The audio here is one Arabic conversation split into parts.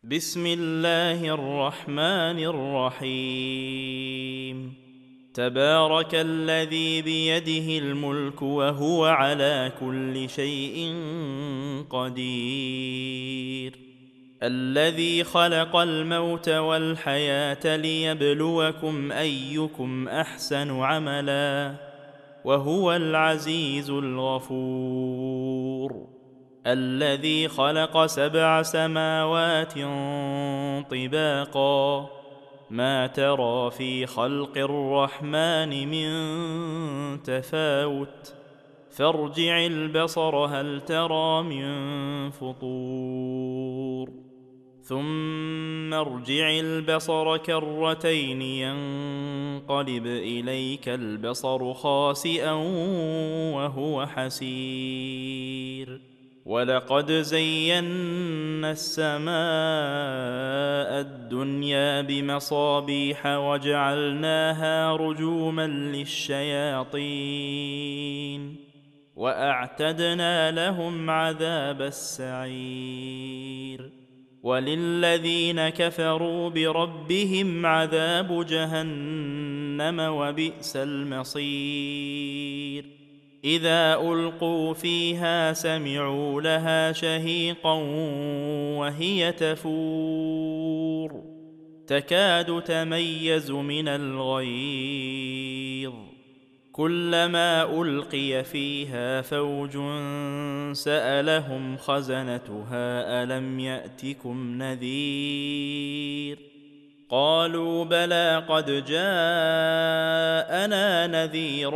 بسم الله الرحمن الرحيم. تبارك الذي بيده الملك وهو على كل شيء قدير. الذي خلق الموت والحياة ليبلوكم أيكم أحسن عملا وهو العزيز الغفور. الذي خلق 7 سماوات طباقا ما ترى في خلق الرحمن من تفاوت فارجع البصر هل ترى من فطور ثم ارجع البصر كرتين ينقلب إليك البصر خاسئا وهو حسير. ولقد زينا السماء الدنيا بمصابيح وجعلناها رجوما للشياطين وأعتدنا لهم عذاب السعير. وللذين كفروا بربهم عذاب جهنم وبئس المصير. إذا ألقوا فيها سمعوا لها شهيقا وهي تفور تكاد تميز من الغيظ كلما ألقي فيها فوج سألهم خزنتها ألم يأتكم نذير قالوا بلى قد جاءنا نذير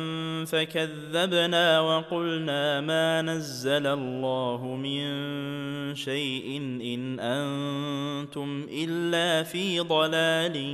فكذبنا وقلنا ما نزل الله من شيء إن أنتم إلا في ضلال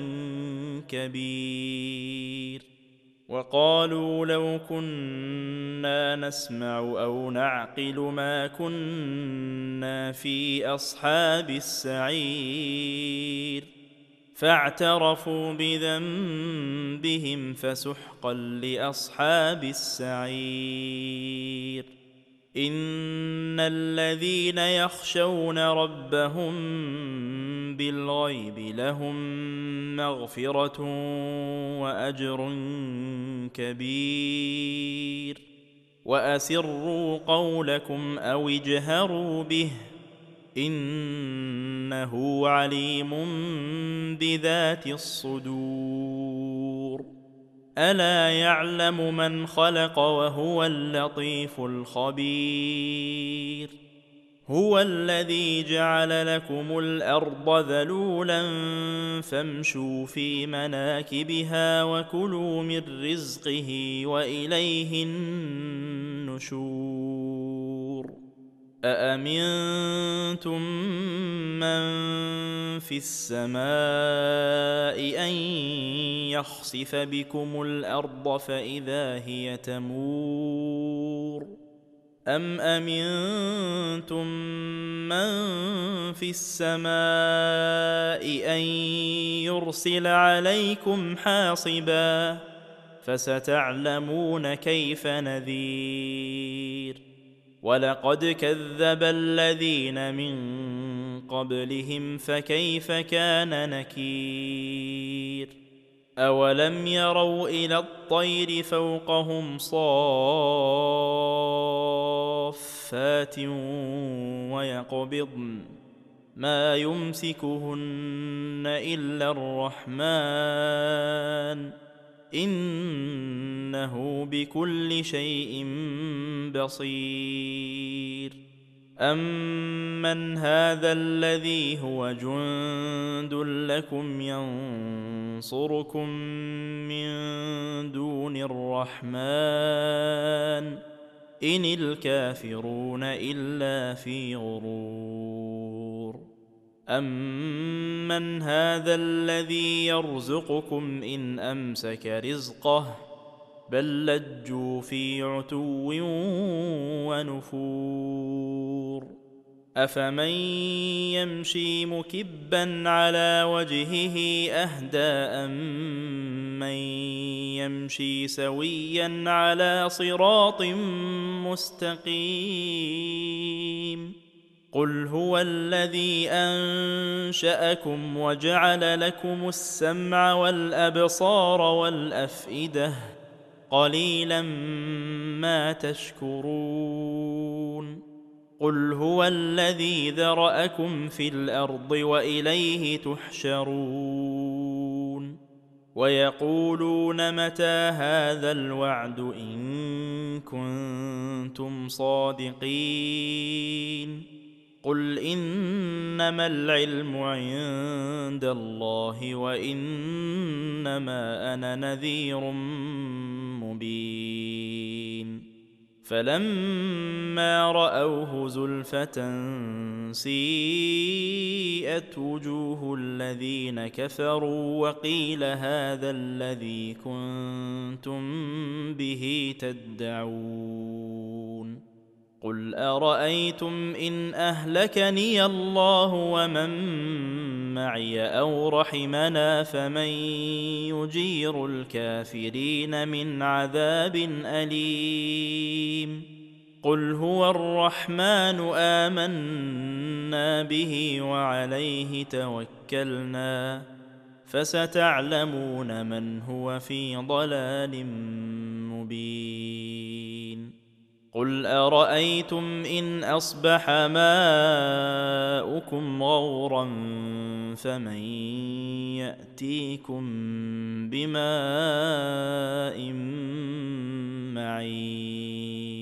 كبير. وقالوا لو كنا نسمع أو نعقل ما كنا في أصحاب السعير فاعترفوا بذنبهم فسحقا لأصحاب السعير. إن الذين يخشون ربهم بالغيب لهم مغفرة وأجر كبير. وأسروا قولكم أو اجهروا به إنه عليم بذات الصدور. ألا يعلم من خلق وهو اللطيف الخبير. هو الذي جعل لكم الأرض ذلولا فامشوا في مناكبها وكلوا من رزقه وإليه النشور. أأمنتم من في السماء أن يخسف بكم الأرض فإذا هي تمور أم أمنتم من في السماء أن يرسل عليكم حاصبا فستعلمون كيف نذير. ولقد كذب الذين من قبلهم فكيف كان نكير. أولم يروا إلى الطير فوقهم صافات ويقبضن ما يمسكهن إلا الرحمن إنه بكل شيء بصير. أمن هذا الذي هو جند لكم ينصركم من دون الرحمن إن الكافرون إلا في غرور. أمن هذا الذي يرزقكم إن أمسك رزقه بل لجوا في عتو ونفور. أفمن يمشي مكبا على وجهه أهدى أمن يمشي سويا على صراط مستقيم. قل هو الذي أنشأكم وجعل لكم السمع والأبصار والأفئدة قليلا ما تشكرون قل هو الذي ذرأكم في الأرض وإليه تحشرون ويقولون متى هذا الوعد إن كنتم صادقين قل إنما العلم عند الله وإنما أنا نذير مبين فلما رأوه زلفة سيئت وجوه الذين كفروا وقيل هذا الذي كنتم به تدعون قل أرأيتم إن أهلكني الله ومن معي أو رحمنا فمن يجير الكافرين من عذاب أليم قل هو الرحمن آمنا به وعليه توكلنا فستعلمون من هو في ضلال مبين قل أرأيتم إن أصبح ماؤكم غورا فمن يأتيكم بماء معين